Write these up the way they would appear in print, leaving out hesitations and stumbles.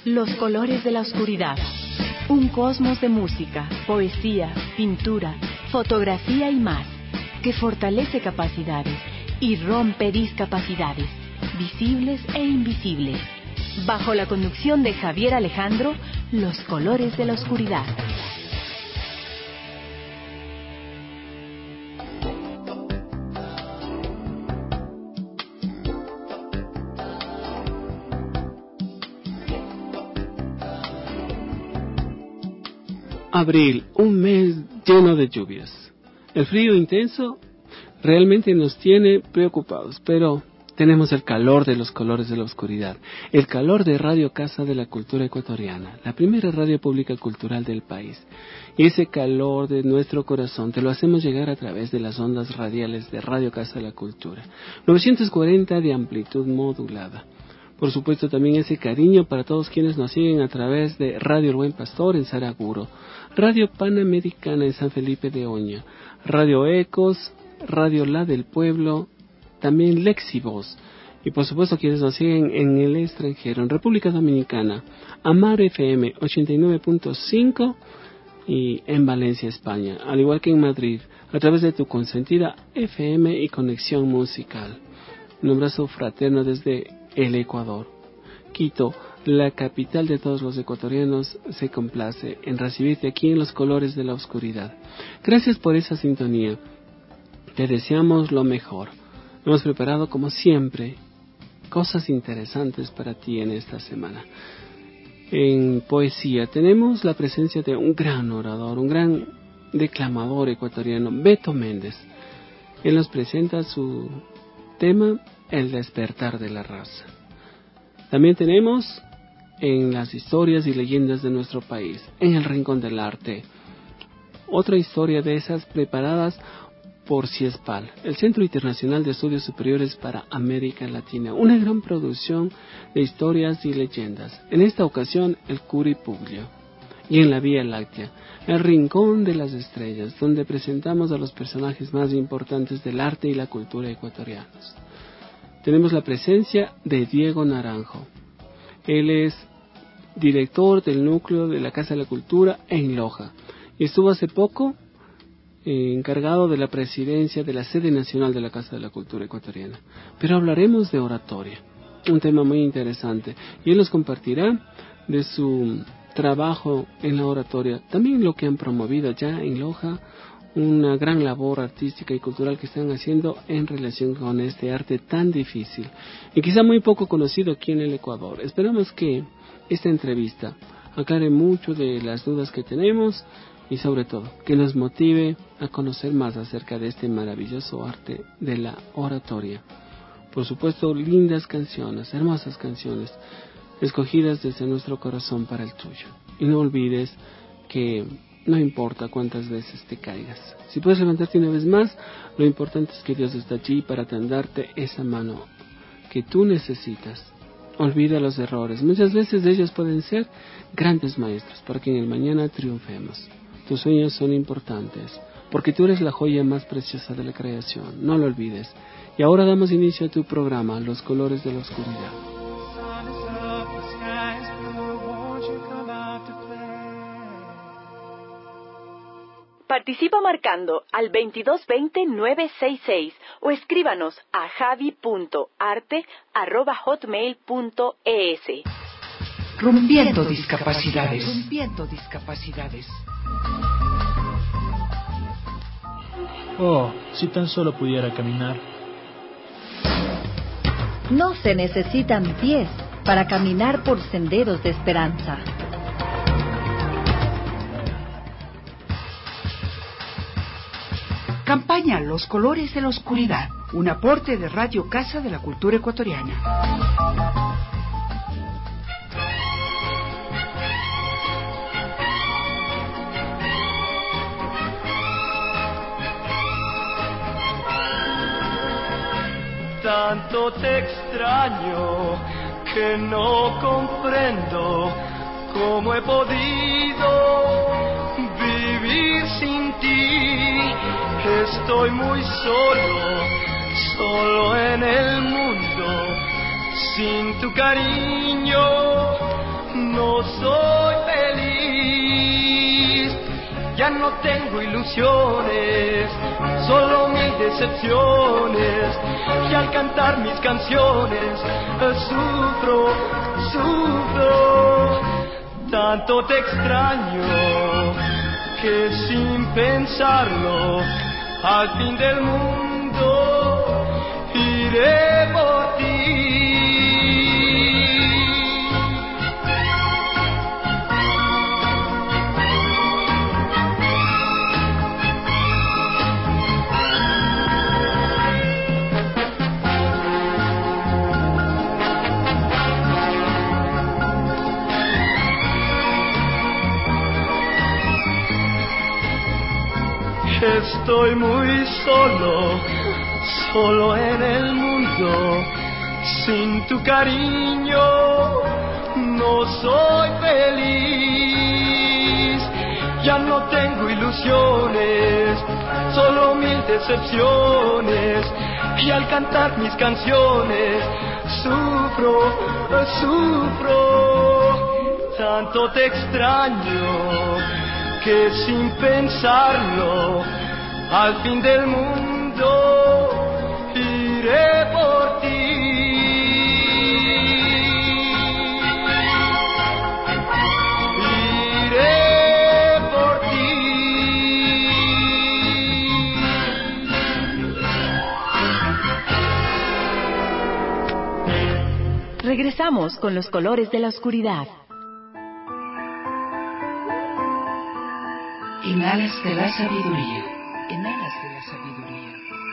Los colores de la oscuridad. Un cosmos de música, poesía, pintura, fotografía y más, que fortalece capacidades y rompe discapacidades, visibles e invisibles. Bajo la conducción de Javier Alejandro, Los colores de la oscuridad. Abril, un mes lleno de lluvias. El frío intenso realmente nos tiene preocupados, pero tenemos el calor de los colores de la oscuridad, el calor de Radio Casa de la Cultura Ecuatoriana, la primera radio pública cultural del país. Y ese calor de nuestro corazón te lo hacemos llegar a través de las ondas radiales de Radio Casa de la Cultura, 940 de amplitud modulada. Por supuesto, también ese cariño para todos quienes nos siguen a través de Radio El Buen Pastor en Saraguro, Radio Panamericana en San Felipe de Oña, Radio Ecos, Radio La del Pueblo, también Lexivoz, y por supuesto quienes nos siguen en el extranjero, en República Dominicana, Amar FM 89.5 y en Valencia, España, al igual que en Madrid, a través de tu consentida FM y Conexión Musical. Un abrazo fraterno desde el Ecuador. Quito, la capital de todos los ecuatorianos, se complace en recibirte aquí en Los colores de la oscuridad. Gracias por esa sintonía. Te deseamos lo mejor. Hemos preparado, como siempre, cosas interesantes para ti en esta semana. En poesía tenemos la presencia de un gran orador, un gran declamador ecuatoriano, Beto Méndez. Él nos presenta su tema, El despertar de la raza. También tenemos en las historias y leyendas de nuestro país, en el Rincón del Arte, otra historia de esas preparadas por CIESPAL, el Centro Internacional de Estudios Superiores para América Latina, una gran producción de historias y leyendas. En esta ocasión, el Curipuglio. Y en la Vía Láctea, el Rincón de las Estrellas, donde presentamos a los personajes más importantes del arte y la cultura ecuatorianos. Tenemos la presencia de Diego Naranjo. Él es director del núcleo de la Casa de la Cultura en Loja y estuvo hace poco encargado de la presidencia de la sede nacional de la Casa de la Cultura Ecuatoriana. Pero hablaremos de oratoria, un tema muy interesante, y él nos compartirá de su trabajo en la oratoria, también lo que han promovido ya en Loja, una gran labor artística y cultural que están haciendo en relación con este arte tan difícil y quizá muy poco conocido aquí en el Ecuador. Esperamos que esta entrevista aclare mucho de las dudas que tenemos y sobre todo que nos motive a conocer más acerca de este maravilloso arte de la oratoria. Por supuesto, lindas canciones, hermosas canciones, escogidas desde nuestro corazón para el tuyo. Y no olvides que no importa cuántas veces te caigas, si puedes levantarte una vez más, lo importante es que Dios está allí para tenderte esa mano que tú necesitas. Olvida los errores, muchas veces ellos pueden ser grandes maestros para que en el mañana triunfemos. Tus sueños son importantes, porque tú eres la joya más preciosa de la creación, no lo olvides. Y ahora damos inicio a tu programa, Los colores de la oscuridad. Participa marcando al 2220-966 o escríbanos a javi.arte@hotmail.es. Rompiendo discapacidades. Oh, si tan solo pudiera caminar. No se necesitan pies para caminar por senderos de esperanza. Campaña Los colores de la oscuridad, un aporte de Radio Casa de la Cultura Ecuatoriana. Tanto te extraño que no comprendo cómo he podido vivir sin ti. Estoy muy solo en el mundo. Sin tu cariño no ya no tengo ilusiones, solo mil decepciones, y al cantar mis canciones sufro, tanto te extraño que sin pensarlo al fin del mundo iré por ti. Estoy muy solo en el mundo, sin tu cariño no soy feliz. Ya no tengo ilusiones, solo mil decepciones, y al cantar mis canciones sufro, tanto te extraño que sin pensarlo al fin del mundo iré por ti. Iré por ti. Regresamos con los colores de la oscuridad. En alas de la sabiduría, en alas de la sabiduría.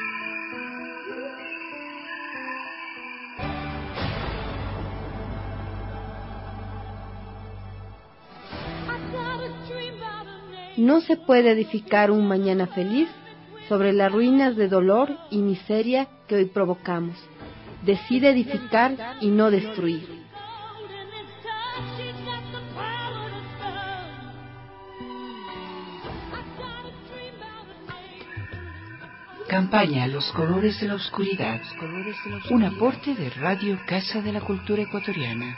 No se puede edificar un mañana feliz sobre las ruinas de dolor y miseria que hoy provocamos. Decide edificar y no destruir. Campaña Los Colores de la Oscuridad, un aporte de Radio Casa de la Cultura Ecuatoriana.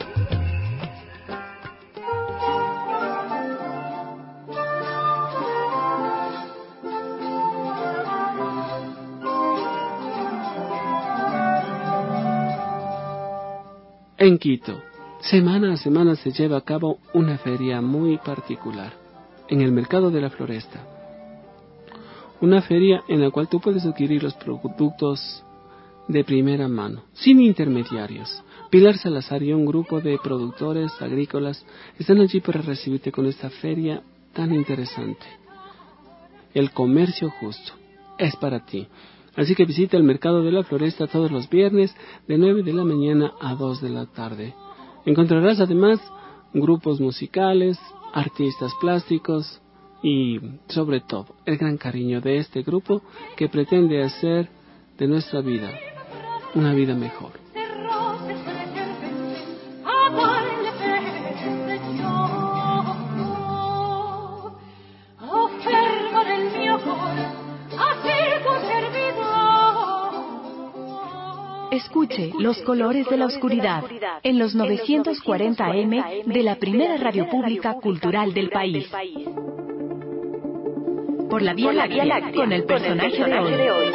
En Quito, semana a semana se lleva a cabo una feria muy particular, en el Mercado de la Floresta. Una feria en la cual tú puedes adquirir los productos de primera mano, sin intermediarios. Pilar Salazar y un grupo de productores agrícolas están allí para recibirte con esta feria tan interesante. El comercio justo es para ti. Así que visita el Mercado de la Floresta todos los viernes de 9 de la mañana a 2 de la tarde. Encontrarás además grupos musicales, artistas plásticos y, sobre todo, el gran cariño de este grupo que pretende hacer de nuestra vida una vida mejor. Escuche Los Colores de la Oscuridad en los 940 AM de la primera radio pública cultural del país. Por la Vía Láctea, con el personaje de hoy.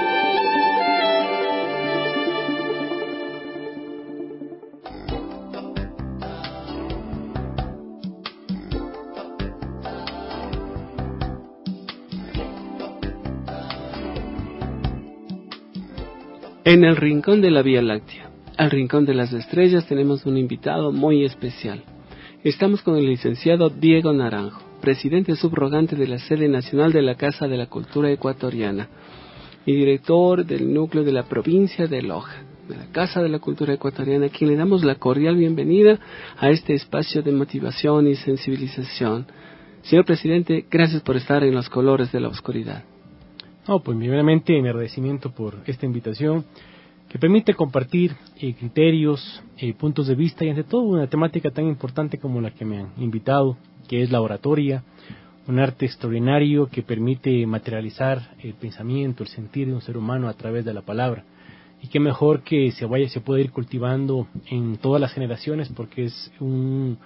En el rincón de la Vía Láctea, al rincón de las estrellas, tenemos un invitado muy especial. Estamos con el licenciado Diego Naranjo, presidente subrogante de la sede nacional de la Casa de la Cultura Ecuatoriana y director del núcleo de la provincia de Loja, de la Casa de la Cultura Ecuatoriana, a quien le damos la cordial bienvenida a este espacio de motivación y sensibilización. Señor presidente, gracias por estar en Los Colores de la Oscuridad. Pues primeramente mi agradecimiento por esta invitación que permite compartir criterios, puntos de vista y ante todo una temática tan importante como la que me han invitado, que es la oratoria, un arte extraordinario que permite materializar el pensamiento, el sentir de un ser humano a través de la palabra. Y qué mejor que se pueda ir cultivando en todas las generaciones porque es un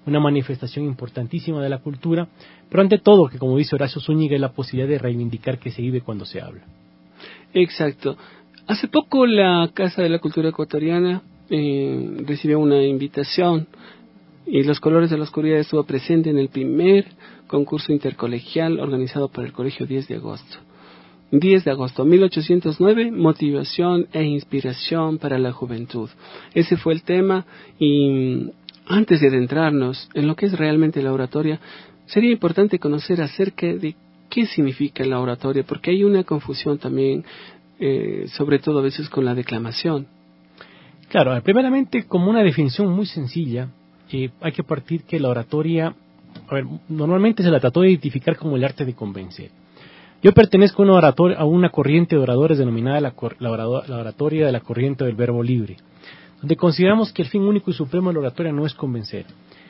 una manifestación importantísima de la cultura, pero ante todo, que como dice Horacio Zúñiga, es la posibilidad de reivindicar que se vive cuando se habla. Exacto. Hace poco la Casa de la Cultura Ecuatoriana recibió una invitación y Los Colores de la Oscuridad estuvo presente en el primer concurso intercolegial organizado por el Colegio 10 de agosto. 10 de agosto 1809, motivación e inspiración para la juventud. Ese fue el tema, y antes de adentrarnos en lo que es realmente la oratoria, sería importante conocer acerca de qué significa la oratoria, porque hay una confusión también, sobre todo a veces con la declamación. Claro, primeramente, como una definición muy sencilla, hay que partir que la oratoria, normalmente se la trató de identificar como el arte de convencer. Yo pertenezco a una corriente de oradores denominada la oratoria de la corriente del verbo libre, donde consideramos que el fin único y supremo de la oratoria no es convencer,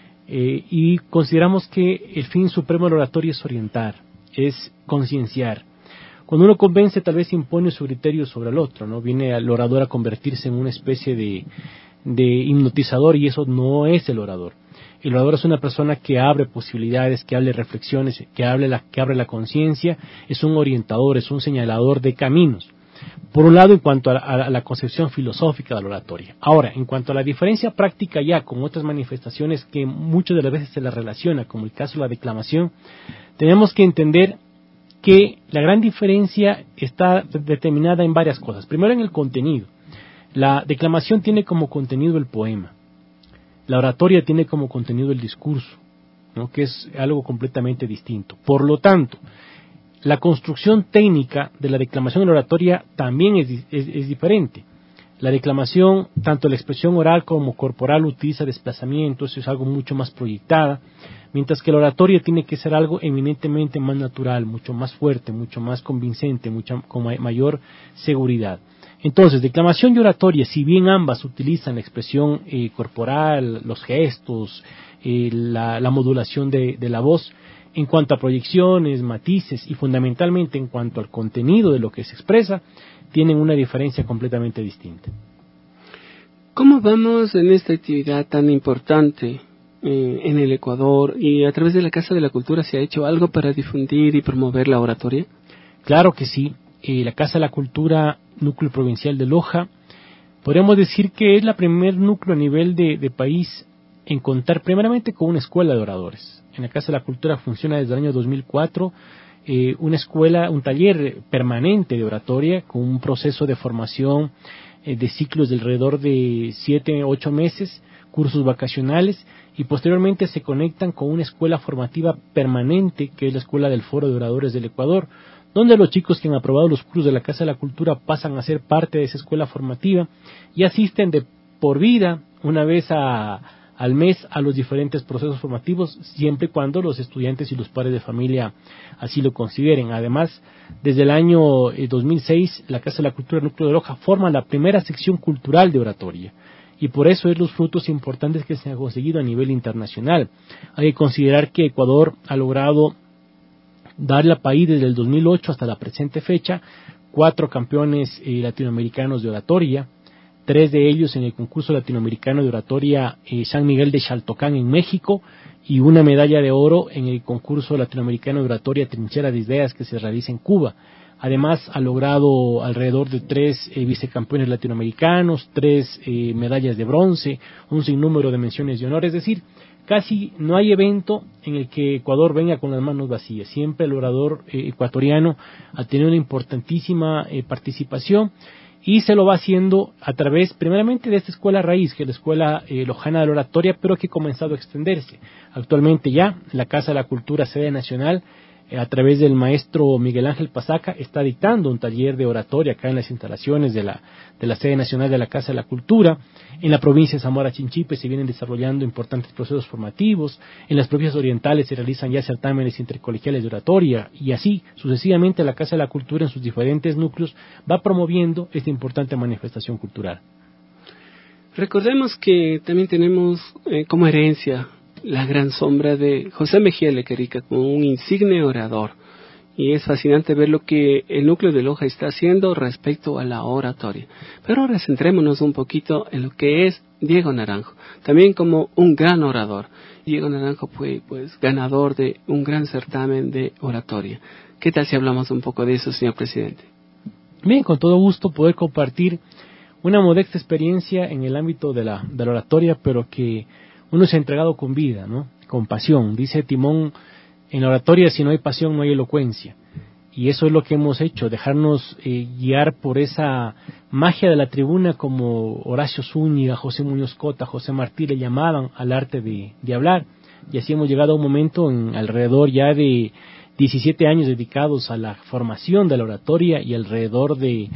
y consideramos que el fin supremo de la oratoria es orientar, es concienciar. Cuando uno convence, tal vez impone su criterio sobre el otro, ¿no? Viene el orador a convertirse en una especie de hipnotizador, y eso no es el orador. El orador es una persona que abre posibilidades, que abre reflexiones, que abre la conciencia, es un orientador, es un señalador de caminos. Por un lado, en cuanto a la concepción filosófica de la oratoria. Ahora, en cuanto a la diferencia práctica ya con otras manifestaciones que muchas de las veces se las relaciona, como el caso de la declamación, tenemos que entender que la gran diferencia está determinada en varias cosas. Primero, en el contenido. La declamación tiene como contenido el poema. La oratoria tiene como contenido el discurso, ¿no? Que es algo completamente distinto. Por lo tanto, la construcción técnica de la declamación y la oratoria también es diferente. La declamación, tanto la expresión oral como corporal, utiliza desplazamientos, es algo mucho más proyectada, mientras que la oratoria tiene que ser algo eminentemente más natural, mucho más fuerte, mucho más convincente, con mayor seguridad. Entonces, declamación y oratoria, si bien ambas utilizan la expresión corporal, los gestos, la modulación de la voz, en cuanto a proyecciones, matices y fundamentalmente en cuanto al contenido de lo que se expresa, tienen una diferencia completamente distinta. ¿Cómo vamos en esta actividad tan importante en el Ecuador, y a través de la Casa de la Cultura se ha hecho algo para difundir y promover la oratoria? Claro que sí. La Casa de la Cultura, núcleo provincial de Loja, podríamos decir que es la primer núcleo a nivel de país en contar primeramente con una escuela de oradores. En la Casa de la Cultura funciona desde el año 2004 una escuela, un taller permanente de oratoria con un proceso de formación de ciclos de alrededor de 7-8 meses, cursos vacacionales, y posteriormente se conectan con una escuela formativa permanente que es la Escuela del Foro de Oradores del Ecuador, donde los chicos que han aprobado los cursos de la Casa de la Cultura pasan a ser parte de esa escuela formativa y asisten de por vida, una vez al mes, a los diferentes procesos formativos, siempre y cuando los estudiantes y los padres de familia así lo consideren. Además, desde el año 2006, la Casa de la Cultura Núcleo de Loja forma la primera sección cultural de oratoria, y por eso es los frutos importantes que se han conseguido a nivel internacional. Hay que considerar que Ecuador ha logrado darle al país desde el 2008 hasta la presente fecha 4 campeones latinoamericanos de oratoria, 3 de ellos en el concurso latinoamericano de oratoria San Miguel de Xaltocán en México, y una medalla de oro en el concurso latinoamericano de oratoria Trinchera de Ideas que se realiza en Cuba. Además, ha logrado alrededor de 3 vicecampeones latinoamericanos, 3 medallas de bronce, un sinnúmero de menciones de honor. Es decir, casi no hay evento en el que Ecuador venga con las manos vacías. Siempre el orador ecuatoriano ha tenido una importantísima participación, y se lo va haciendo a través, primeramente, de esta escuela raíz, que es la Escuela Lojana de la Oratoria, pero que ha comenzado a extenderse. Actualmente ya, la Casa de la Cultura, sede nacional, a través del maestro Miguel Ángel Pasaca, está dictando un taller de oratoria acá en las instalaciones de la sede nacional de la Casa de la Cultura. En la provincia de Zamora Chinchipe se vienen desarrollando importantes procesos formativos. En las provincias orientales se realizan ya certámenes intercolegiales de oratoria, y así sucesivamente la Casa de la Cultura en sus diferentes núcleos va promoviendo esta importante manifestación cultural. Recordemos que también tenemos como herencia la gran sombra de José Mejía Lequerica como un insigne orador, Y es fascinante ver lo que el núcleo de Loja está haciendo respecto a la oratoria. Pero ahora centrémonos un poquito en lo que es Diego Naranjo, también como un gran orador. Diego Naranjo fue pues ganador de un gran certamen de oratoria. ¿Qué tal si hablamos un poco de eso, señor presidente? Bien, con todo gusto poder compartir una modesta experiencia en el ámbito de la oratoria, pero que uno se ha entregado con vida, ¿no? Con pasión. Dice Timón, en la oratoria si no hay pasión no hay elocuencia. Y eso es lo que hemos hecho, dejarnos guiar por esa magia de la tribuna, como Horacio Zúñiga, José Muñoz Cota, José Martí le llamaban al arte de hablar. Y así hemos llegado a un momento en alrededor ya de 17 años dedicados a la formación de la oratoria y alrededor de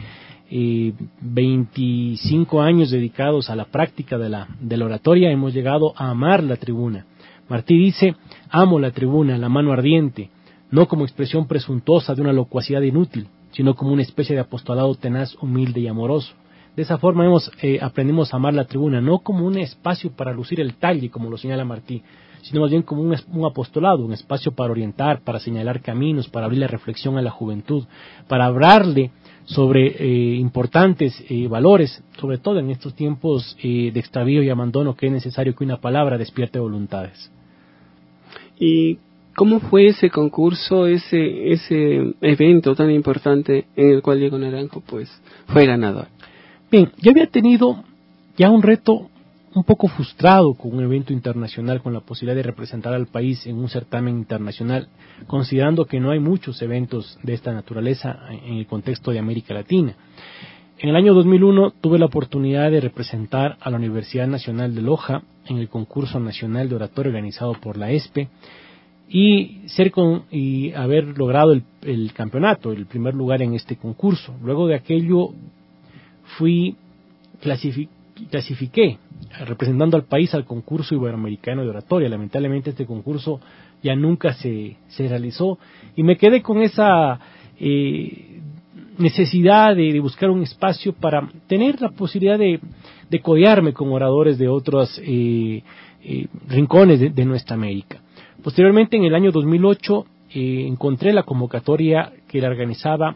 25 años dedicados a la práctica de la oratoria. Hemos llegado a amar la tribuna. Martí dice, amo la tribuna, la mano ardiente, no como expresión presuntuosa de una locuacidad inútil, sino como una especie de apostolado tenaz, humilde y amoroso. De esa forma aprendimos a amar la tribuna, no como un espacio para lucir el talle, como lo señala Martí, sino más bien como un apostolado, un espacio para orientar, para señalar caminos, para abrir la reflexión a la juventud, para hablarle sobre importantes valores, sobre todo en estos tiempos de extravío y abandono, que es necesario que una palabra despierte voluntades. ¿Y cómo fue ese concurso, ese evento tan importante en el cual Diego Naranjo pues fue ganador? Bien, yo había tenido ya un reto un poco frustrado con un evento internacional, con la posibilidad de representar al país en un certamen internacional, considerando que no hay muchos eventos de esta naturaleza en el contexto de América Latina. En el año 2001 tuve la oportunidad de representar a la Universidad Nacional de Loja en el concurso nacional de oratoria organizado por la ESPE y haber logrado el campeonato, el primer lugar en este concurso. Luego de aquello clasifiqué representando al país al concurso iberoamericano de oratoria. Lamentablemente este concurso ya nunca se realizó y me quedé con esa necesidad de buscar un espacio para tener la posibilidad de codearme con oradores de otros rincones de nuestra América. Posteriormente, en el año 2008, encontré la convocatoria que la organizaba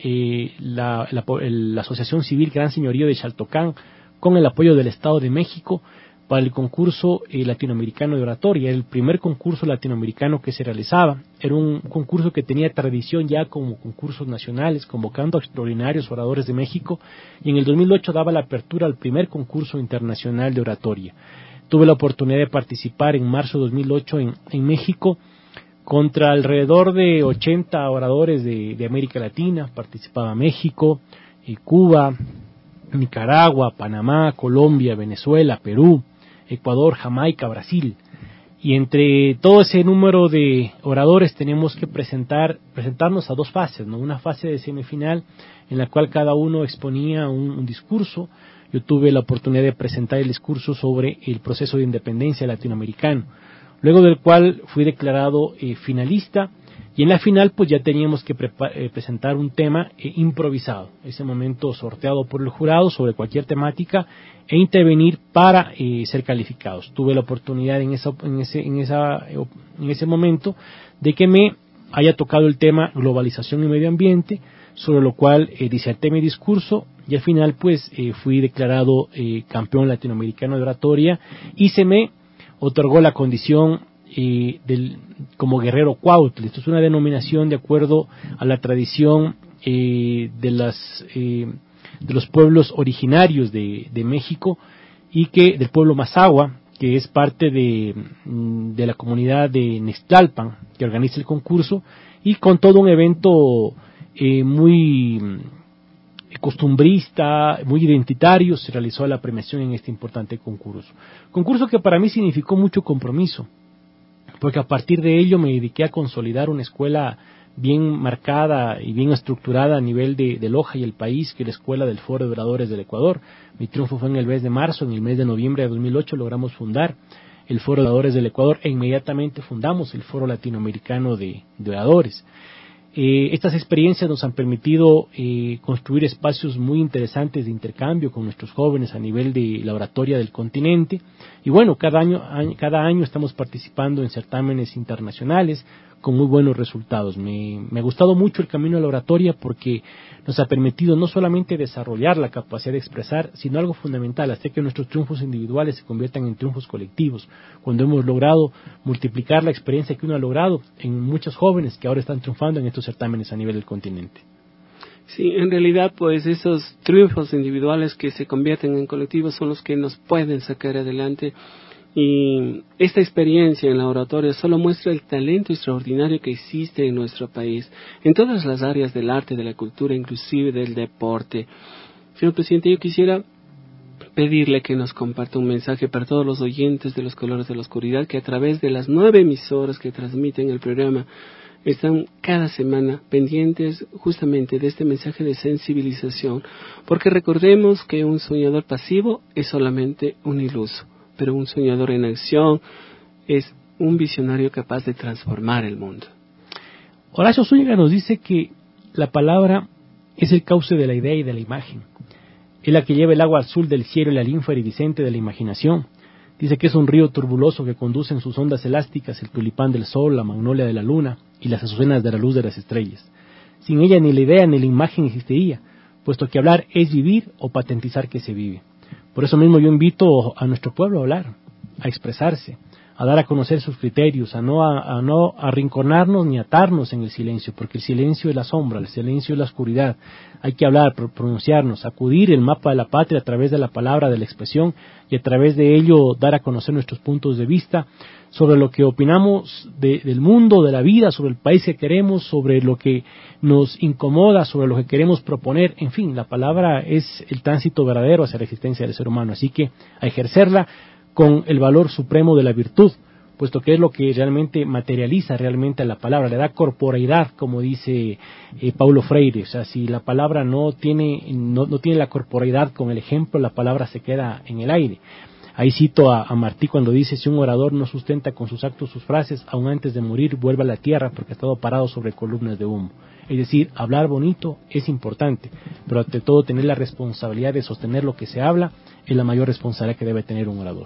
la Asociación Civil Gran Señorío de Xaltocán, con el apoyo del Estado de México, para el concurso latinoamericano de oratoria. Era el primer concurso latinoamericano que se realizaba. Era un concurso que tenía tradición ya como concursos nacionales, convocando a extraordinarios oradores de México, y en el 2008 daba la apertura al primer concurso internacional de oratoria. Tuve la oportunidad de participar en marzo de 2008 en México, contra alrededor de 80 oradores de América Latina. Participaba México, Cuba, Nicaragua, Panamá, Colombia, Venezuela, Perú, Ecuador, Jamaica, Brasil. Y entre todo ese número de oradores tenemos que presentarnos a dos fases, ¿no? Una fase de semifinal en la cual cada uno exponía un discurso. Yo tuve la oportunidad de presentar el discurso sobre el proceso de independencia latinoamericano, luego del cual fui declarado finalista, y en la final pues ya teníamos que presentar un tema improvisado, ese momento sorteado por el jurado sobre cualquier temática e intervenir para ser calificados. Tuve la oportunidad en ese momento de que me haya tocado el tema globalización y medio ambiente, sobre lo cual diserté mi discurso, y al final pues fui declarado campeón latinoamericano de oratoria y se me otorgó la condición como guerrero cuautli. Esto es una denominación de acuerdo a la tradición de los pueblos originarios de México, y del pueblo Mazahua, que es parte de la comunidad de Nextlalpan, que organiza el concurso, y con todo un evento muy costumbrista, muy identitario, se realizó la premiación en este importante concurso. Concurso que para mí significó mucho compromiso, porque a partir de ello me dediqué a consolidar una escuela bien marcada y bien estructurada a nivel de Loja y el país, que es la Escuela del Foro de Oradores del Ecuador. Mi triunfo fue en el mes de marzo. En el mes de noviembre de 2008 logramos fundar el Foro de Oradores del Ecuador e inmediatamente fundamos el Foro Latinoamericano de Oradores. Estas experiencias nos han permitido construir espacios muy interesantes de intercambio con nuestros jóvenes a nivel de la oratoria del continente, y bueno, cada año estamos participando en certámenes internacionales con muy buenos resultados. Me ha gustado mucho el camino de la oratoria porque nos ha permitido no solamente desarrollar la capacidad de expresar, sino algo fundamental, hacer que nuestros triunfos individuales se conviertan en triunfos colectivos, cuando hemos logrado multiplicar la experiencia que uno ha logrado en muchos jóvenes que ahora están triunfando en estos certámenes a nivel del continente. Sí, en realidad, pues esos triunfos individuales que se convierten en colectivos son los que nos pueden sacar adelante. Y esta experiencia en la oratoria solo muestra el talento extraordinario que existe en nuestro país, en todas las áreas del arte, de la cultura, inclusive del deporte. Señor presidente, yo quisiera pedirle que nos comparta un mensaje para todos los oyentes de Los Colores de la Oscuridad, que a través de las 9 emisoras que transmiten el programa, están cada semana pendientes justamente de este mensaje de sensibilización, porque recordemos que un soñador pasivo es solamente un iluso, pero un soñador en acción es un visionario capaz de transformar el mundo. Horacio Zúñiga nos dice que la palabra es el cauce de la idea y de la imagen. Es la que lleva el agua azul del cielo y la linfa iridiscente de la imaginación. Dice que es un río turbuloso que conduce en sus ondas elásticas el tulipán del sol, la magnolia de la luna y las azucenas de la luz de las estrellas. Sin ella ni la idea ni la imagen existiría, puesto que hablar es vivir o patentizar que se vive. Por eso mismo yo invito a nuestro pueblo a hablar, a expresarse, a dar a conocer sus criterios, a no arrinconarnos ni atarnos en el silencio, porque el silencio es la sombra, el silencio es la oscuridad. Hay que hablar, pronunciarnos, acudir el mapa de la patria a través de la palabra, de la expresión, y a través de ello dar a conocer nuestros puntos de vista sobre lo que opinamos del mundo, de la vida, sobre el país que queremos, sobre lo que nos incomoda, sobre lo que queremos proponer. En fin, la palabra es el tránsito verdadero hacia la existencia del ser humano, así que a ejercerla con el valor supremo de la virtud, puesto que es lo que realmente materializa realmente a la palabra, le da corporeidad, como dice Paulo Freire. O sea, si la palabra no tiene la corporeidad con el ejemplo, la palabra se queda en el aire. Ahí cito a Martí cuando dice: si un orador no sustenta con sus actos sus frases, aun antes de morir vuelve a la tierra porque ha estado parado sobre columnas de humo. Es decir, hablar bonito es importante, pero ante todo tener la responsabilidad de sostener lo que se habla es la mayor responsabilidad que debe tener un orador.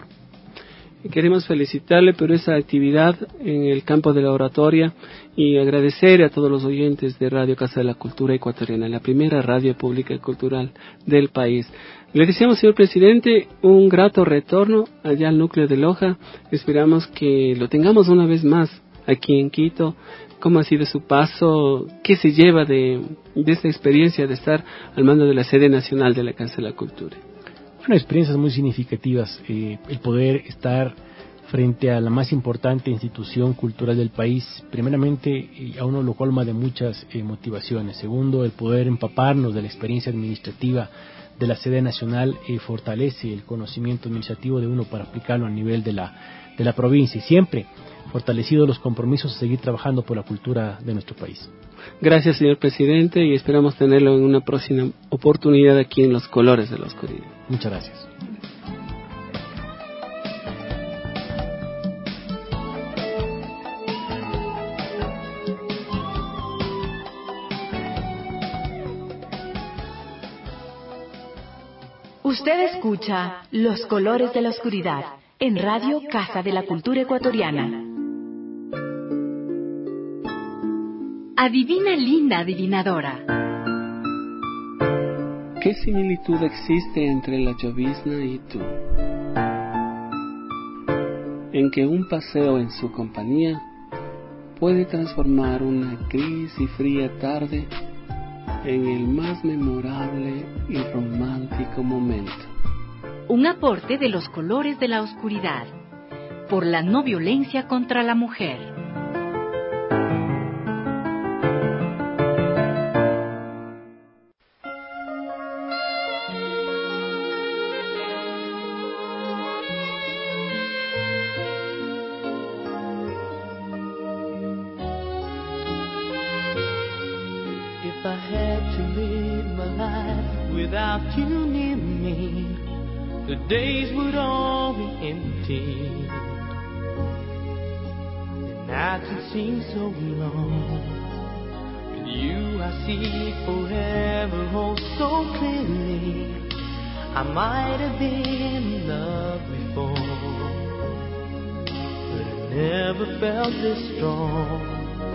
Queremos felicitarle por esa actividad en el campo de la oratoria y agradecer a todos los oyentes de Radio Casa de la Cultura Ecuatoriana, la primera radio pública y cultural del país. Le deseamos, señor presidente, un grato retorno allá al núcleo de Loja. Esperamos que lo tengamos una vez más aquí en Quito. ¿Cómo ha sido su paso? ¿Qué se lleva de esta experiencia de estar al mando de la sede nacional de la Casa de la Cultura? Bueno, experiencias muy significativas, el poder estar frente a la más importante institución cultural del país, primeramente a uno lo colma de muchas motivaciones. Segundo, el poder empaparnos de la experiencia administrativa de la sede nacional fortalece el conocimiento administrativo de uno para aplicarlo a nivel de la provincia, y siempre fortalecidos los compromisos a seguir trabajando por la cultura de nuestro país. Gracias, señor presidente, y esperamos tenerlo en una próxima oportunidad aquí en Los Colores de la Oscuridad. Muchas gracias. Usted escucha Los Colores de la Oscuridad en Radio Casa de la Cultura Ecuatoriana. Adivina, linda adivinadora. ¿Qué similitud existe entre la llovizna y tú? En que un paseo en su compañía puede transformar una gris y fría tarde en el más memorable y romántico momento. Un aporte de Los Colores de la Oscuridad por la no violencia contra la mujer. If I had to live my life without you near me, the days would all be empty. The nights would seem so long. With you I see forever oh so clearly. I might have been in love before, but I never felt this strong.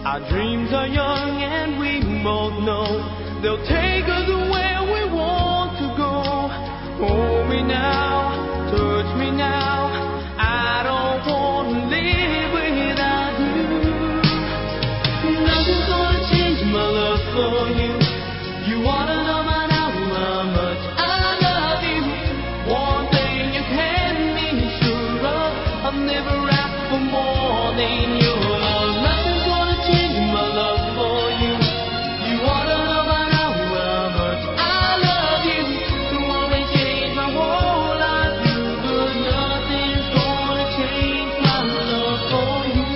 Our dreams are young and we both know they'll take us where we want to go. Hold me now, touch me now. I don't want to live without you. Nothing's gonna change my love for you. You wanna know by now how much I love you. One thing you can be sure of, I've never asked for more than your love. Nothing's gonna change my love for you. You wanna know by now how much I love you. You wanna change my whole life, but nothing's gonna change my love for you.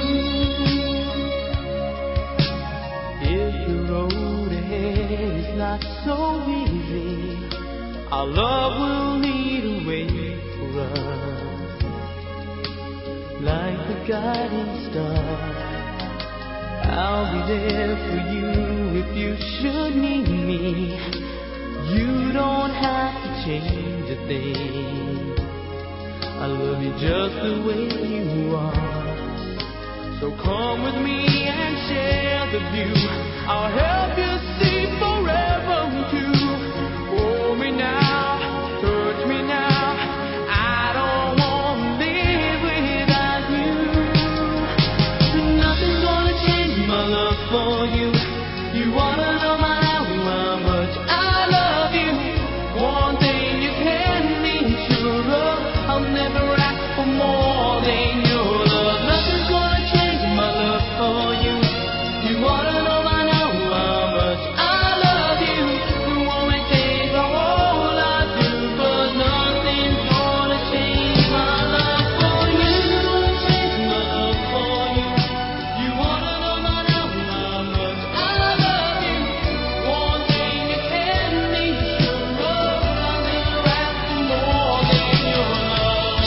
If the road ahead is not so easy, our love will lead a way for us. Like the guiding star, I'll be there for you if you should need me. You don't have to change a thing. I love you just the way you are. So come with me and share the view. I'll help you see forever too. Hold me now, touch me now. I don't want to live without you. Nothing's gonna change my love for you. You wanna know by now how much I love you. One thing you can be sure of, I'll never ask for more than your love. Nothing's gonna change my love for you. You wanna know by now how much I love you. You wanna change my whole life too, but nothing's gonna change my love for you. Change my love for you. You wanna know by now how much I love you. One thing you can be sure of, I'll never ask for more than your love.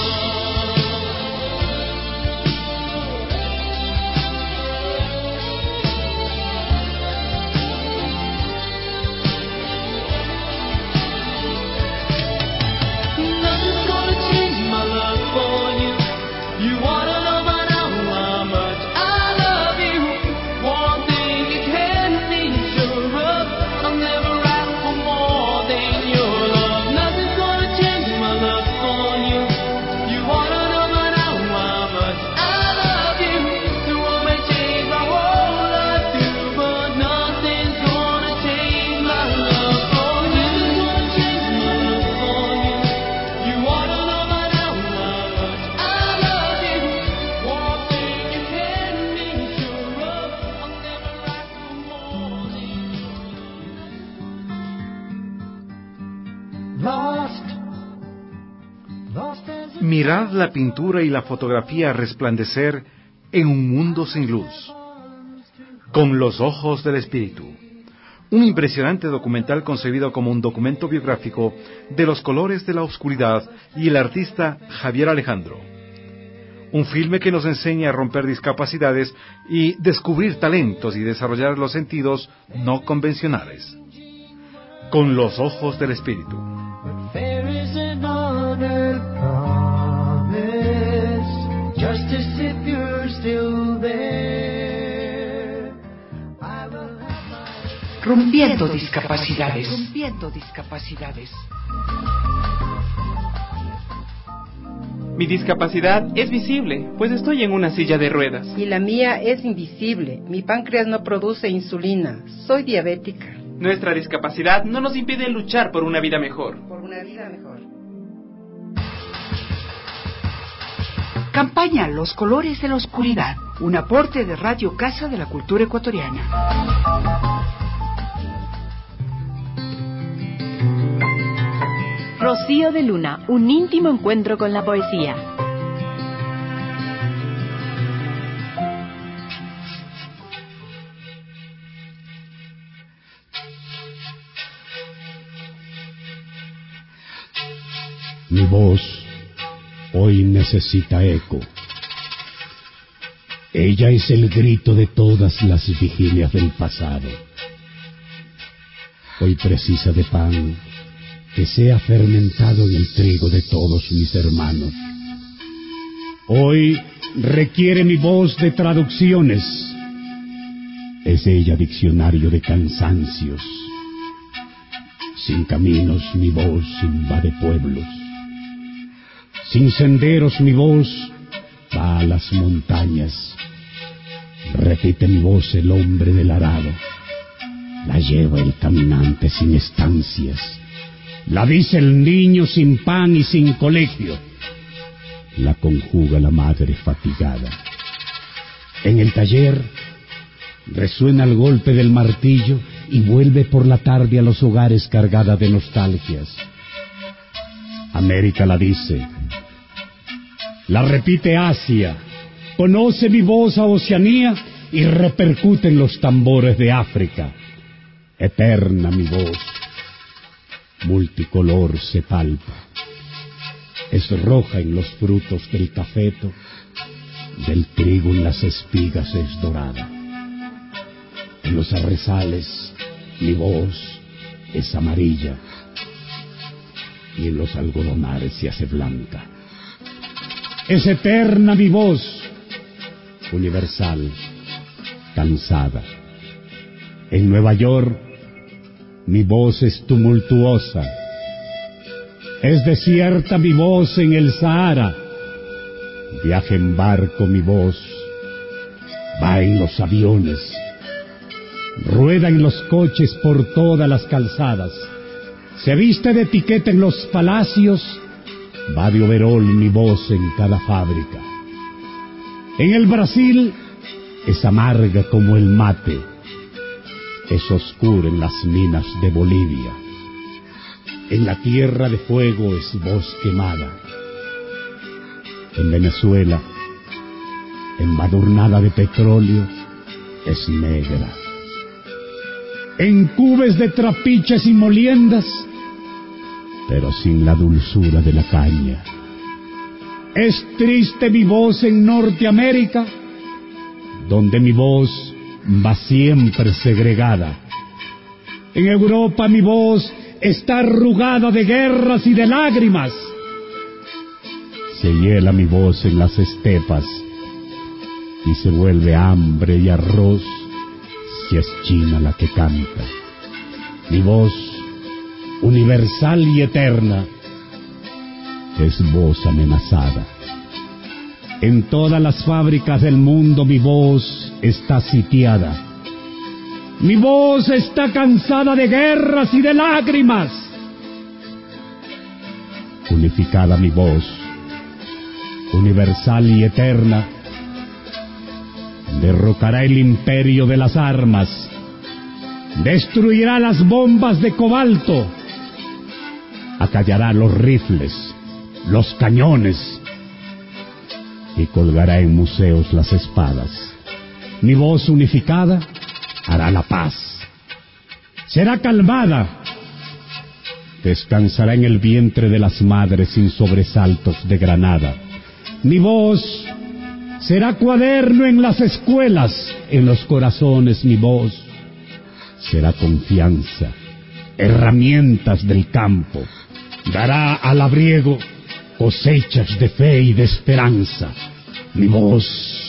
Nothing's gonna change my love for you. You wanna know by now how much I love you. One thing you can be sure of, I'll never ask for more than your love. Nothing's gonna change my love for you. You wanna know by now how much I love you. You want me to change my whole life too, but nothing's gonna change my love for you. Nothing's gonna change my love for you. You wanna know by now how much I love you. One thing you can be sure of, I'll never ask for more than Mirad la pintura y la fotografía resplandecer en un mundo sin luz. Con los ojos del espíritu. Un impresionante documental concebido como un documento biográfico de los colores de la oscuridad y el artista Javier Alejandro. Un filme que nos enseña a romper discapacidades y descubrir talentos y desarrollar los sentidos no convencionales. Con los ojos del espíritu. There is another promise, just as if you're still there. I will have my... Rompiendo discapacidades. Mi discapacidad es visible, pues estoy en una silla de ruedas. Y la mía es invisible. Mi páncreas no produce insulina. Soy diabética. Nuestra discapacidad no nos impide luchar por una vida mejor. Campaña Los Colores de la Oscuridad, un aporte de Radio Casa de la Cultura Ecuatoriana. Rocío de Luna, un íntimo encuentro con la poesía. Mi voz hoy necesita eco. Ella es el grito de todas las vigilias del pasado. Hoy precisa de pan que sea fermentado en el trigo de todos mis hermanos. Hoy requiere mi voz de traducciones. Es ella diccionario de cansancios. Sin caminos mi voz invade pueblos. Sin senderos mi voz va a las montañas. Repite mi voz el hombre del arado. La lleva el caminante sin estancias. La dice el niño sin pan y sin colegio. La conjuga la madre fatigada. En el taller resuena el golpe del martillo y vuelve por la tarde a los hogares cargada de nostalgias. América la dice. La repite Asia. Conoce mi voz a Oceanía y repercute en los tambores de África. Eterna mi voz, multicolor se palpa. Es roja en los frutos del cafeto, del trigo en las espigas es dorada. En los arrezales mi voz es amarilla y en los algodonares se hace blanca. Es eterna mi voz, universal, cansada. En Nueva York mi voz es tumultuosa. Es desierta mi voz en el Sahara. Viaja en barco mi voz. Va en los aviones. Rueda en los coches por todas las calzadas. Se viste de etiqueta en los palacios. Va de overol mi voz en cada fábrica. En el Brasil es amarga como el mate. Es oscura en las minas de Bolivia. En la tierra de fuego es voz quemada. En Venezuela, embadurnada de petróleo, es negra. En cubes de trapiches y moliendas, pero sin la dulzura de la caña. Es triste mi voz en Norteamérica, donde mi voz va siempre segregada. En Europa mi voz está arrugada de guerras y de lágrimas. Se hiela mi voz en las estepas y se vuelve hambre y arroz si es China la que canta. Mi voz, universal y eterna, es voz amenazada. En todas las fábricas del mundo mi voz está sitiada. Mi voz está cansada de guerras y de lágrimas. Unificada mi voz, universal y eterna, derrocará el imperio de las armas, destruirá las bombas de cobalto, acallará los rifles, los cañones, y colgará en museos las espadas. Mi voz unificada hará la paz. Será calmada. Descansará en el vientre de las madres sin sobresaltos de granada. Mi voz será cuaderno en las escuelas, en los corazones mi voz será confianza, herramientas del campo. Dará al labriego cosechas de fe y de esperanza. Mi voz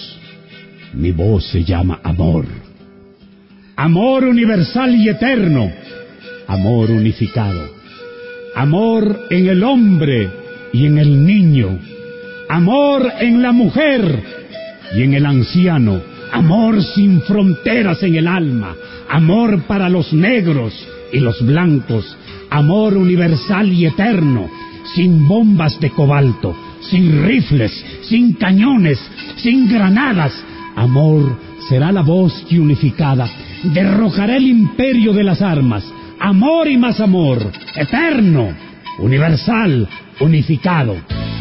se llama amor. Amor universal y eterno, amor unificado, amor en el hombre y en el niño, amor en la mujer y en el anciano, amor sin fronteras en el alma, amor para los negros y los blancos, amor universal y eterno, sin bombas de cobalto, sin rifles, sin cañones, sin granadas. Amor será la voz que unificada derrocará el imperio de las armas. Amor y más amor, eterno, universal, unificado.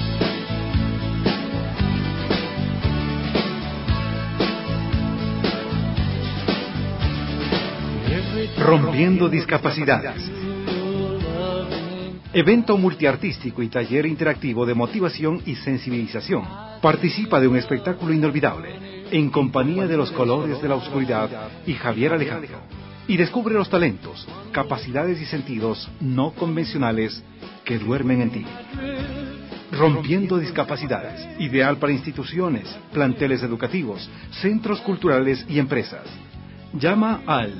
Rompiendo discapacidades. Evento multiartístico y taller interactivo de motivación y sensibilización. Participa de un espectáculo inolvidable en compañía de Los Colores de la Oscuridad y Javier Alejandro. Y descubre los talentos, capacidades y sentidos no convencionales que duermen en ti. Rompiendo discapacidades, ideal para instituciones, planteles educativos, centros culturales y empresas. Llama al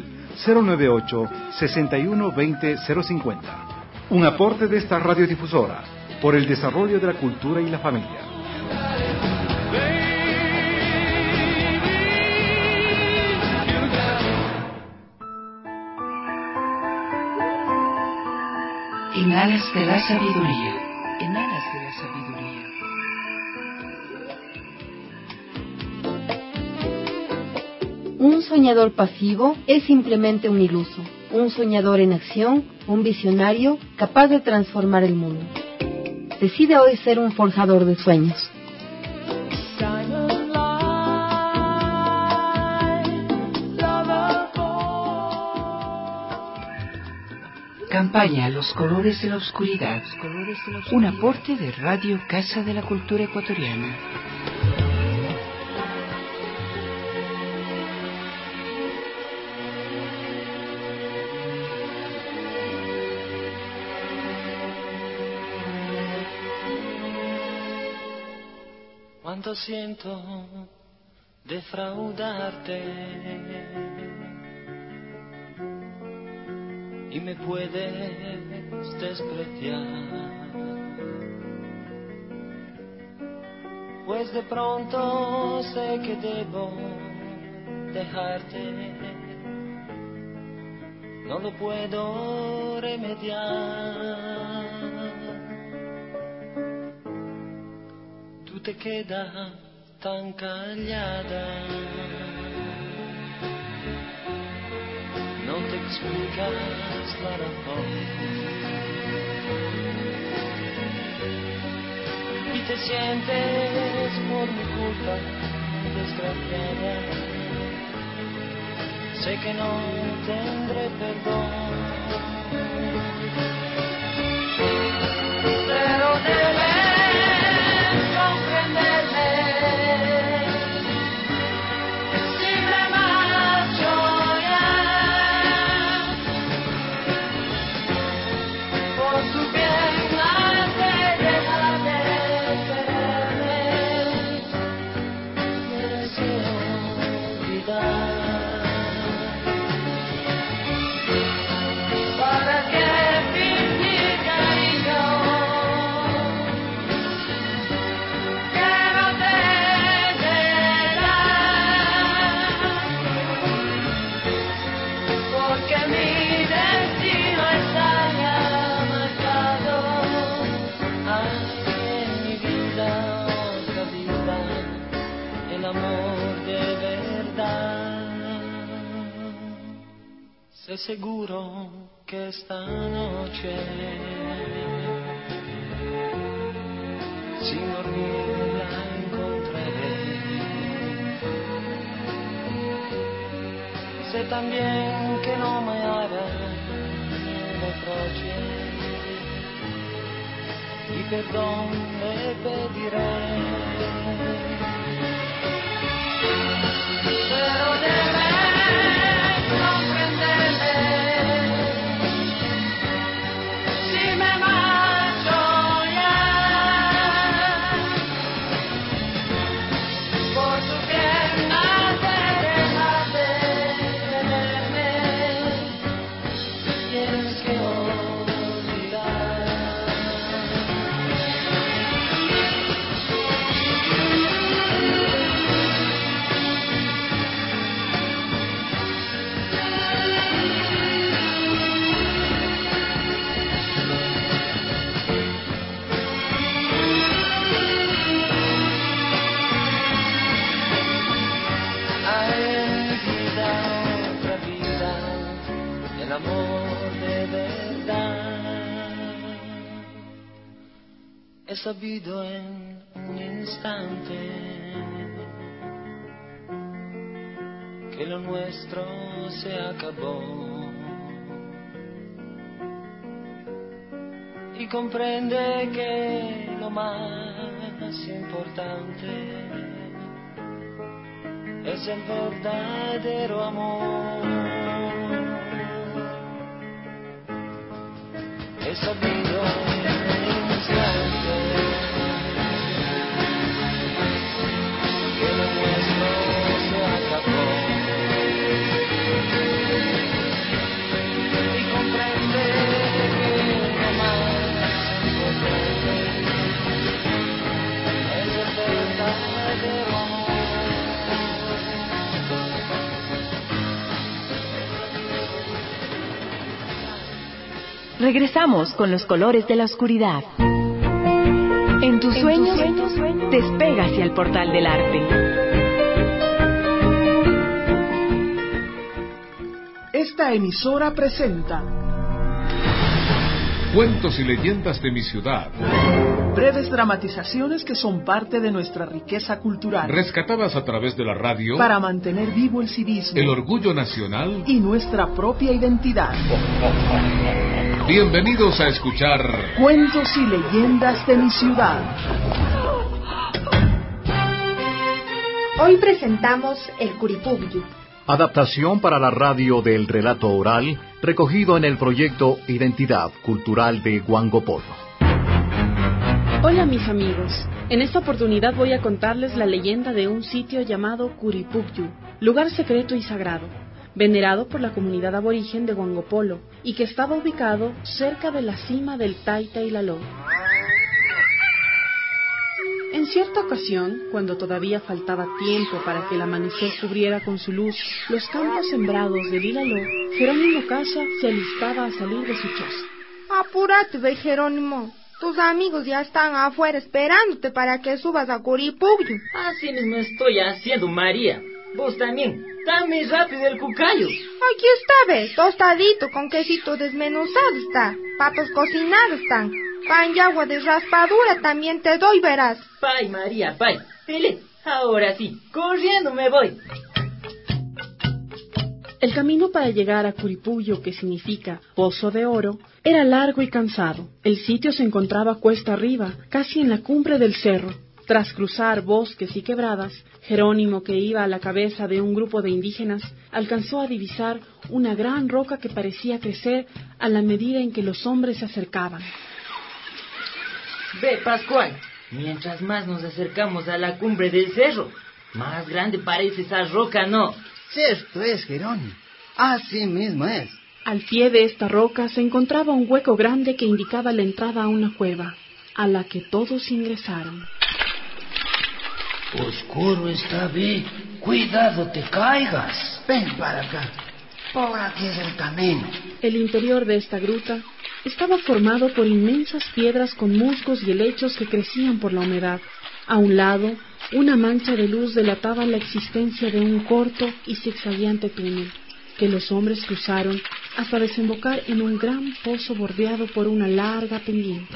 098-6120-050. Un aporte de esta radiodifusora por el desarrollo de la cultura y la familia. En alas de la sabiduría, en alas de la sabiduría. Un soñador pasivo es simplemente un iluso. Un soñador en acción, un visionario capaz de transformar el mundo. Decide hoy ser un forjador de sueños. Campaña Los Colores de la Oscuridad. Un aporte de Radio Casa de la Cultura Ecuatoriana. Cuánto siento defraudarte y me puedes despreciar, pues de pronto sé que debo dejarte, no lo puedo remediar. Tú te quedas tan callada, no te explicas la razón y te sientes por mi culpa desgraciada. Sé que no tendré perdón, pero debes comprenderme. Si me marcho ya, por tu bien has de dejar de quererme. Me deseo olvidar. ¿Para qué fingir cariño que no te queda? Porque mi destino está ya marcado. Hay en mi vida otra vida, el amor de verdad. Sé seguro que esta noche, sin dormir la encontraré. Sé también que no me hará reproche y perdón le pediré. Pero debes comprenderme. Si me marcho ya, por tu bien has de dejar de quererme. Tienes que olvidar. Hay en mi vida otra vida, el amor de verdad. He sabido en un instante que lo nuestro se acabó y comprende que lo más importante es el verdadero amor. He sabido en un instante que lo nuestro se acabó Regresamos con los colores de la oscuridad. En tus sueños, despega hacia el portal del arte. Esta emisora presenta Cuentos y leyendas de mi ciudad. Breves dramatizaciones que son parte de nuestra riqueza cultural. Rescatadas a través de la radio. Para mantener vivo el civismo. El orgullo nacional. Y nuestra propia identidad. Bienvenidos a escuchar Cuentos y leyendas de mi ciudad. Hoy presentamos El Curipugyu. Adaptación para la radio del relato oral, recogido en el proyecto Identidad Cultural de Huangopolo. Hola mis amigos, en esta oportunidad voy a contarles la leyenda de un sitio llamado Curipugyu, lugar secreto y sagrado, venerado por la comunidad aborigen de Huangopolo y que estaba ubicado cerca de la cima del Taita-Ilaló. En cierta ocasión, cuando todavía faltaba tiempo para que el amanecer cubriera con su luz los campos sembrados del Ilaló, Jerónimo Casa se alistaba a salir de su choza. Apúrate, ve Jerónimo. Tus amigos ya están afuera esperándote para que subas a Curipugyu. Así mismo estoy haciendo, María. Vos también. Dame rápido el cucayo. Aquí está, ve. Tostadito con quesito desmenuzado está. Papas cocinadas están. Pan y agua de raspadura también te doy, verás. Pay, María, pay. Pele, ahora sí. Corriendo me voy. El camino para llegar a Curipugyu, que significa Pozo de Oro, era largo y cansado. El sitio se encontraba cuesta arriba, casi en la cumbre del cerro. Tras cruzar bosques y quebradas, Jerónimo, que iba a la cabeza de un grupo de indígenas, alcanzó a divisar una gran roca que parecía crecer a la medida en que los hombres se acercaban. Ve, Pascual, mientras más nos acercamos a la cumbre del cerro, más grande parece esa roca, ¿no? Cierto es, Jerónimo. Así mismo es. Al pie de esta roca se encontraba un hueco grande que indicaba la entrada a una cueva, a la que todos ingresaron. Oscuro está bien. Cuidado, te caigas. Ven para acá. Por aquí es el camino. El interior de esta gruta estaba formado por inmensas piedras con musgos y helechos que crecían por la humedad. A un lado, una mancha de luz delataba la existencia de un corto y zigzagueante túnel, que los hombres cruzaron hasta desembocar en un gran pozo bordeado por una larga pendiente.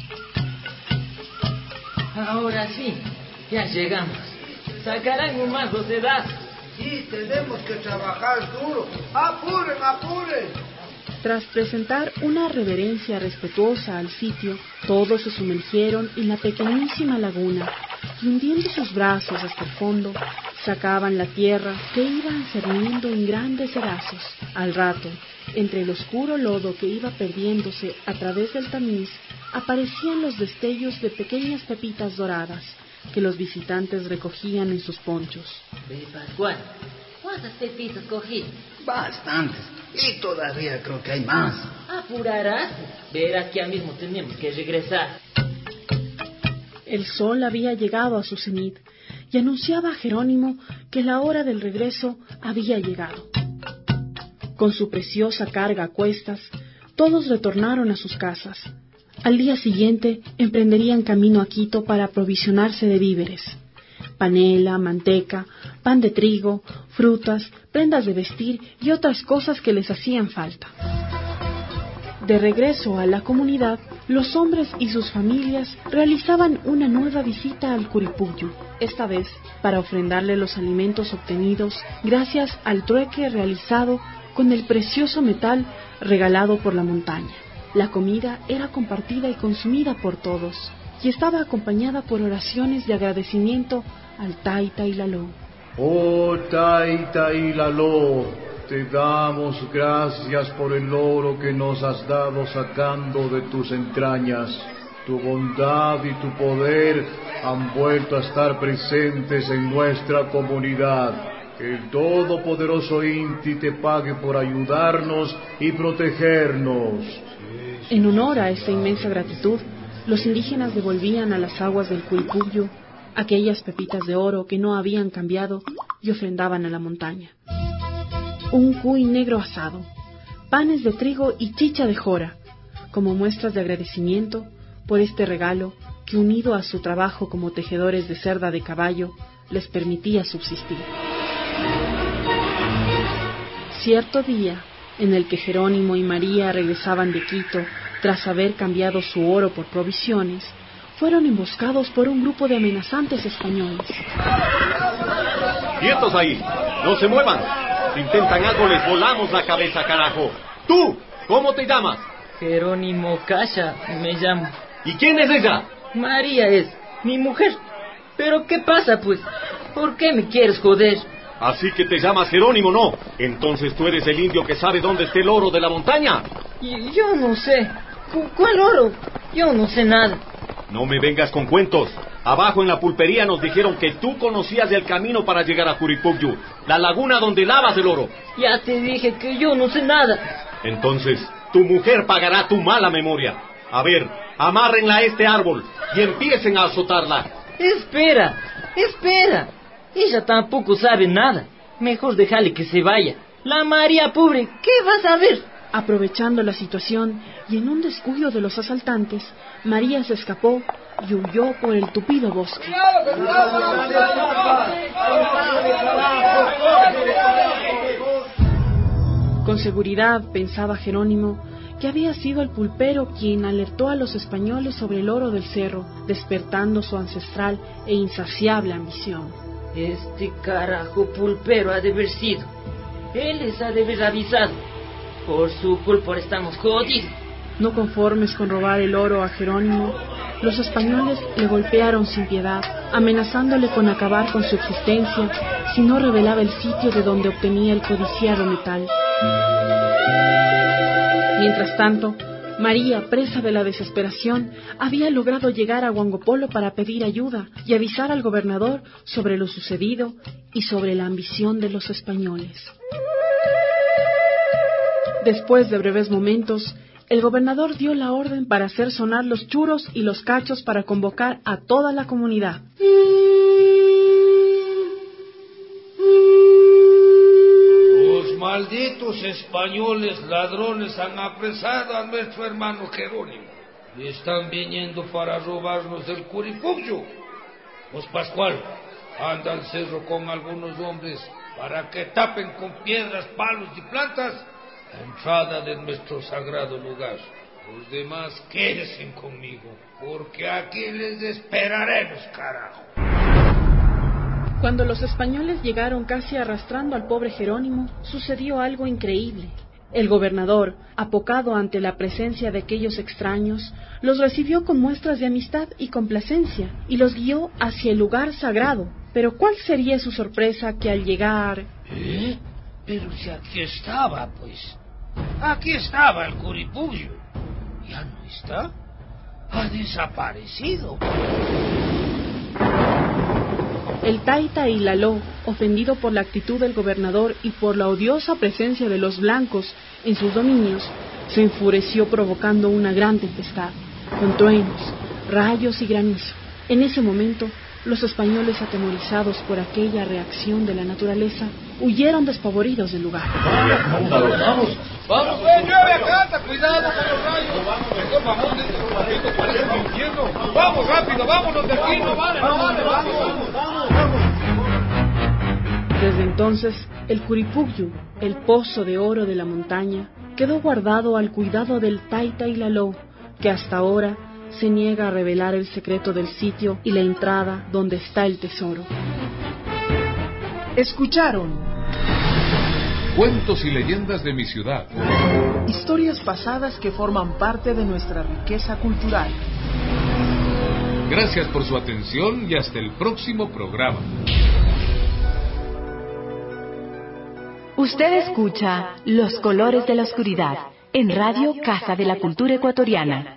Ahora sí, ya llegamos. Sacarán un mazo de edad. Sí, tenemos que trabajar duro. ¡Apuren, apuren! Tras presentar una reverencia respetuosa al sitio, todos se sumergieron en la pequeñísima laguna y hundiendo sus brazos hasta el fondo, sacaban la tierra que iban cerniendo en grandes pedazos. Al rato, entre el oscuro lodo que iba perdiéndose a través del tamiz, aparecían los destellos de pequeñas pepitas doradas que los visitantes recogían en sus ponchos. Ve, Pascual, ¿cuántas pepitas cogí? Bastantes. Y todavía creo que hay más. Apurarás. Verás que ya mismo tenemos que regresar. El sol había llegado a su cenit y anunciaba a Jerónimo que la hora del regreso había llegado. Con su preciosa carga a cuestas, todos retornaron a sus casas. Al día siguiente emprenderían camino a Quito para aprovisionarse de víveres: panela, manteca, pan de trigo, frutas, prendas de vestir y otras cosas que les hacían falta. De regreso a la comunidad, los hombres y sus familias realizaban una nueva visita al Curipugyu, esta vez para ofrendarle los alimentos obtenidos gracias al trueque realizado con el precioso metal regalado por la montaña. La comida era compartida y consumida por todos, y estaba acompañada por oraciones de agradecimiento al Taita-Ilaló. Oh Taita-Ilaló, te damos gracias por el oro que nos has dado sacando de tus entrañas. Tu bondad y tu poder han vuelto a estar presentes en nuestra comunidad. Que el todopoderoso Inti te pague por ayudarnos y protegernos. En honor a esta inmensa gratitud, los indígenas devolvían a las aguas del Curipugyu aquellas pepitas de oro que no habían cambiado y ofrendaban a la montaña. Un cuy negro asado, panes de trigo y chicha de jora, como muestras de agradecimiento por este regalo que, unido a su trabajo como tejedores de cerda de caballo, les permitía subsistir. Cierto día, en el que Jerónimo y María regresaban de Quito tras haber cambiado su oro por provisiones, fueron emboscados por un grupo de amenazantes españoles. ¡Quietos ahí! ¡No se muevan! Si intentan algo, les volamos la cabeza, carajo. ¡Tú! ¿Cómo te llamas? Jerónimo Casha, me llamo. ¿Y quién es ella? María es, mi mujer. ¿Pero qué pasa, pues? ¿Por qué me quieres joder? Así que te llamas Jerónimo, ¿no? Entonces tú eres el indio que sabe dónde está el oro de la montaña. Yo no sé. ¿Cuál oro? Yo no sé nada. No me vengas con cuentos. Abajo en la pulpería nos dijeron que tú conocías el camino para llegar a Curipugyu, la laguna donde lavas el oro. Ya te dije que yo no sé nada. Entonces, tu mujer pagará tu mala memoria. A ver, amárrenla a este árbol y empiecen a azotarla. Espera. Ella tampoco sabe nada. Mejor déjale que se vaya. La María pobre, ¿qué vas a ver? Aprovechando la situación y en un descuido de los asaltantes, María se escapó y huyó por el tupido bosque. Con seguridad pensaba Jerónimo que había sido el pulpero quien alertó a los españoles sobre el oro del cerro, despertando su ancestral e insaciable ambición. Este carajo pulpero ha de haber sido. Él les ha de haber avisado. Por su culpa estamos jodidos. No conformes con robar el oro a Jerónimo, los españoles le golpearon sin piedad, amenazándole con acabar con su existencia si no revelaba el sitio de donde obtenía el codiciado metal. Mientras tanto, María, presa de la desesperación, había logrado llegar a Huangopolo para pedir ayuda y avisar al gobernador sobre lo sucedido y sobre la ambición de los españoles. Después de breves momentos, el gobernador dio la orden para hacer sonar los churos y los cachos para convocar a toda la comunidad. Los malditos españoles ladrones han apresado a nuestro hermano Jerónimo y están viniendo para robarnos del Curipugyu. Pues Pascual, anda al cerro con algunos hombres para que tapen con piedras, palos y plantas la entrada de nuestro sagrado lugar. Los demás quédense conmigo, porque aquí les esperaremos, carajo. Cuando los españoles llegaron casi arrastrando al pobre Jerónimo, sucedió algo increíble. El gobernador, apocado ante la presencia de aquellos extraños, los recibió con muestras de amistad y complacencia y los guió hacia el lugar sagrado. Pero ¿cuál sería su sorpresa que al llegar... Pero si aquí estaba, pues... Aquí estaba el Curipugyu. ¿Ya no está? Ha desaparecido. El Taita y Laló, ofendido por la actitud del gobernador y por la odiosa presencia de los blancos en sus dominios, se enfureció provocando una gran tempestad, con truenos, rayos y granizo. En ese momento, los españoles, atemorizados por aquella reacción de la naturaleza, huyeron despavoridos del lugar. ¡Vamos, llueve acá! ¡Cuidado con los rayos! Mejor vamos de este cuadrito, parece un infierno. ¡Vamos rápido, vámonos de aquí! ¡No vale, vamos! Desde entonces, el Curipugyu, el pozo de oro de la montaña, quedó guardado al cuidado del Taita y Laló, que hasta ahora se niega a revelar el secreto del sitio y la entrada donde está el tesoro. Escucharon Cuentos y leyendas de mi ciudad. historias pasadas que forman parte de nuestra riqueza cultural. Gracias por su atención y hasta el próximo programa. Usted escucha Los Colores de la Oscuridad en Radio Casa de la Cultura Ecuatoriana.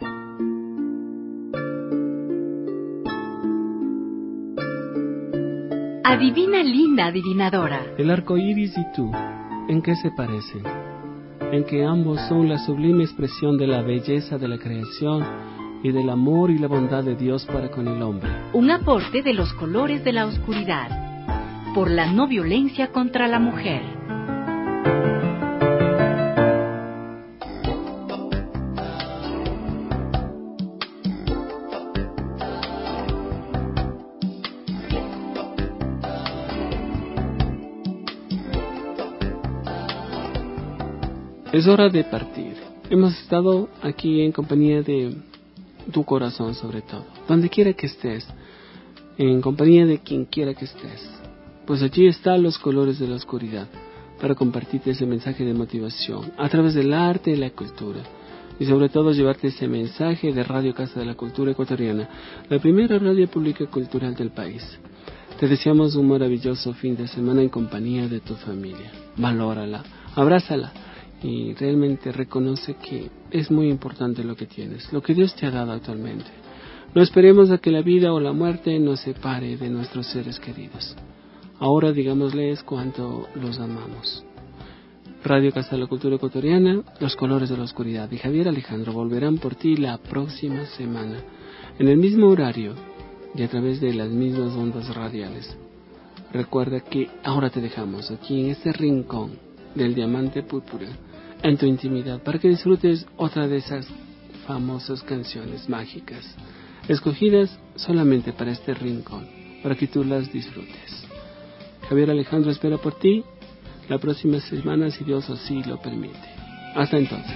Adivina, linda adivinadora. El arco iris y tú, ¿en qué se parecen? En que ambos son la sublime expresión de la belleza de la creación y del amor y la bondad de Dios para con el hombre. Un aporte de Los Colores de la Oscuridad por la no violencia contra la mujer. Es hora de partir. Hemos estado aquí en compañía de tu corazón, sobre todo. Donde quiera que estés, en compañía de quien quiera que estés. Pues allí están los colores de la oscuridad, para compartirte ese mensaje de motivación a través del arte y la cultura. Y sobre todo llevarte ese mensaje de Radio Casa de la Cultura Ecuatoriana, la primera radio pública cultural del país. Te deseamos un maravilloso fin de semana en compañía de tu familia. Valórala, abrázala y realmente reconoce que es muy importante lo que tienes, lo que Dios te ha dado actualmente. No esperemos a que la vida o la muerte nos separe de nuestros seres queridos. Ahora digámosles cuánto los amamos. Radio Casa de la Cultura Ecuatoriana, Los Colores de la Oscuridad y Javier Alejandro volverán por ti la próxima semana, en el mismo horario y a través de las mismas ondas radiales. Recuerda que ahora te dejamos aquí en este rincón del diamante púrpura, en tu intimidad, para que disfrutes otra de esas famosas canciones mágicas, escogidas solamente para este rincón, para que tú las disfrutes. Javier Alejandro espera por ti la próxima semana, si Dios así lo permite. Hasta entonces.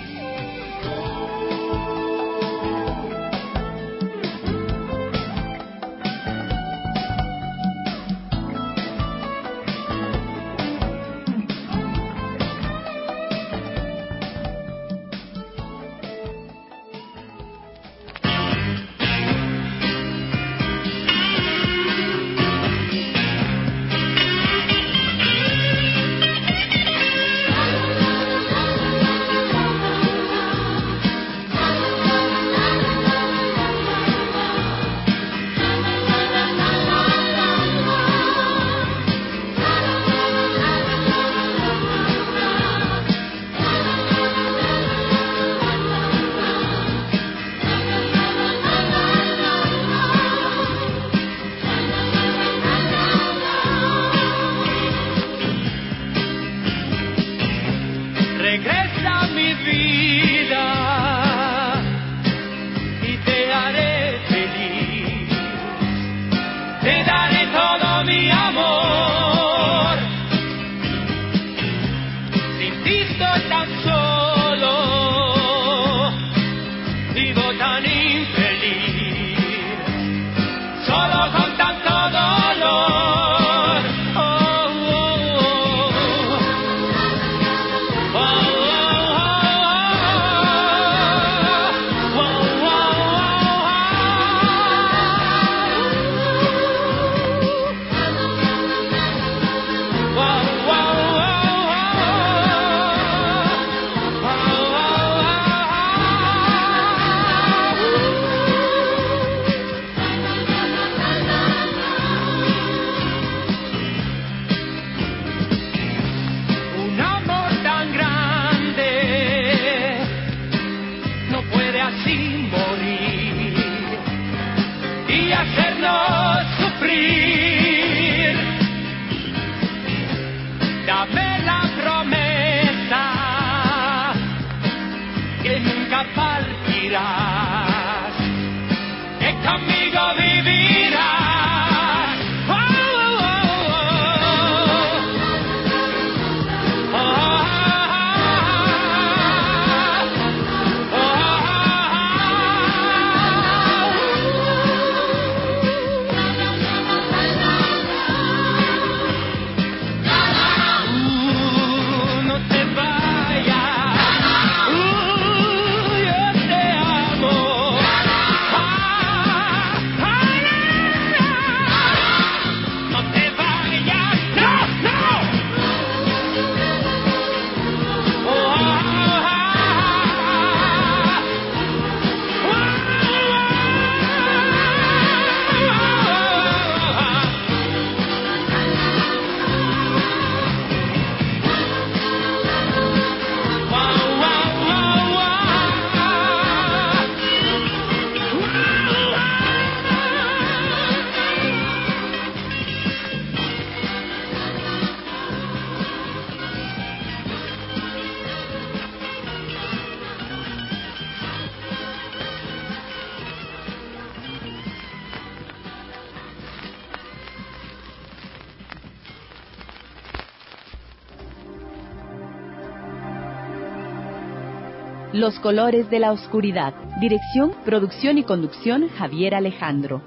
Los colores de la oscuridad. Dirección, producción y conducción, Javier Alejandro.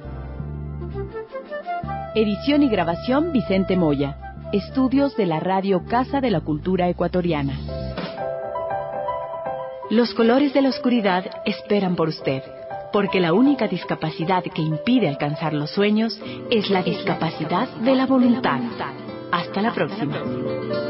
Edición y grabación, Vicente Moya. Estudios de la Radio Casa de la Cultura Ecuatoriana. Los colores de la oscuridad esperan por usted, porque la única discapacidad que impide alcanzar los sueños es la discapacidad de la voluntad. Hasta la próxima.